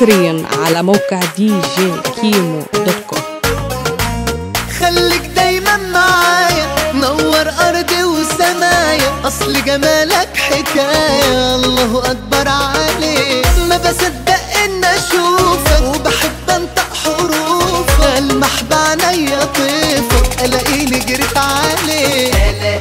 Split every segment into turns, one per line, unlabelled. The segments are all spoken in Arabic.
حصريا على موقع djkimo.com.
خليك دايما معايا، نور ارضي وسمايا، اصل جمالك حكاية الله اكبر عليك. ما بصدق ان اشوفك وبحب انطق حروفك، المح بعينيا طيفك الاقيني جريت عليك،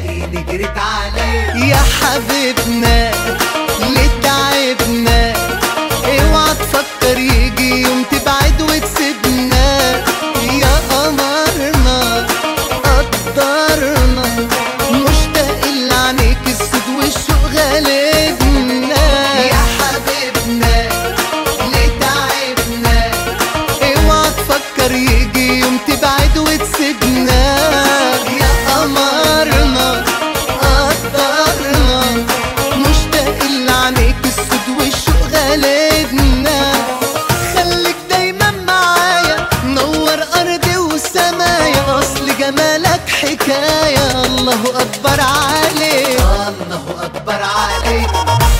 يا حبيبنا ليه تعبنا، اوعى تفكر يجي يوم تبعد وتسيبنا، يا قمرنا قدرنا مشتاق لعينيك السود والشوق غالبنا، يا حبيبنا ليه تعبنا، اوعى تفكر يجي يوم تبعد وتسيبنا، يا قمرنا قدرنا مشتاق لعينيك السود والشوق غالبنا. خليك دايما معايا، نور ارضي وسمايا، اصل جمالك حكاية الله اكبر عليك، الله اكبر عليك.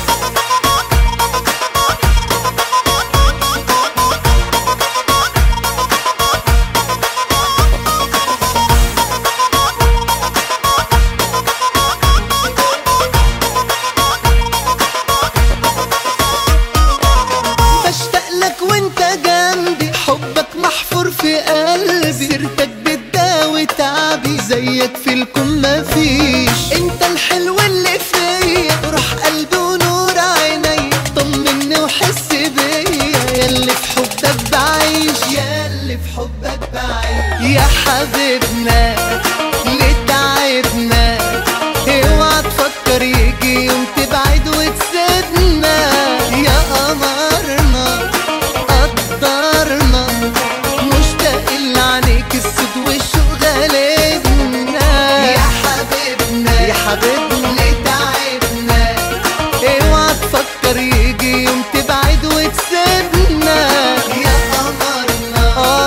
وانت جنبي حبك محفور في قلبي، سيرتك بتداوي تعبي، زيك في الكون مفيش، انت الحلو اللي فيا روح قلبي ونور عيني، طمني وحس بيا ياللي في حبك بعيش، ياللي في حبك بعيش، يا حبيبنا ليه تعبنا، اوعى تفكر يجي يوم تبعد وتسيبنا، يا قمرنا قدرنا مشتاق لعينيك السود والشوق غالبنا، يا حبيبنا يا حبيبنا ليه تعبنا، اوعى تفكر يجي يوم تبعد وتسيبنا، يا قمرنا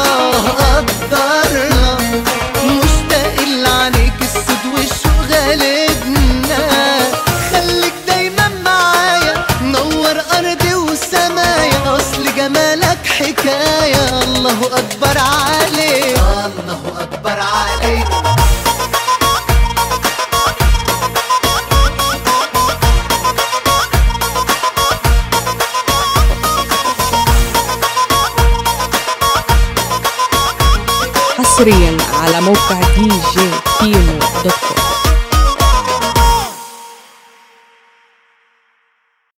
قدرنا مشتاق لعينيك السود والشوق غالبنا. خليك دايما معايا، نور ارضي وسمايا، اصل جمالك حكاية الله اكبر عليك، الله اكبر عليك.
حصريا على موقع djkimo.com.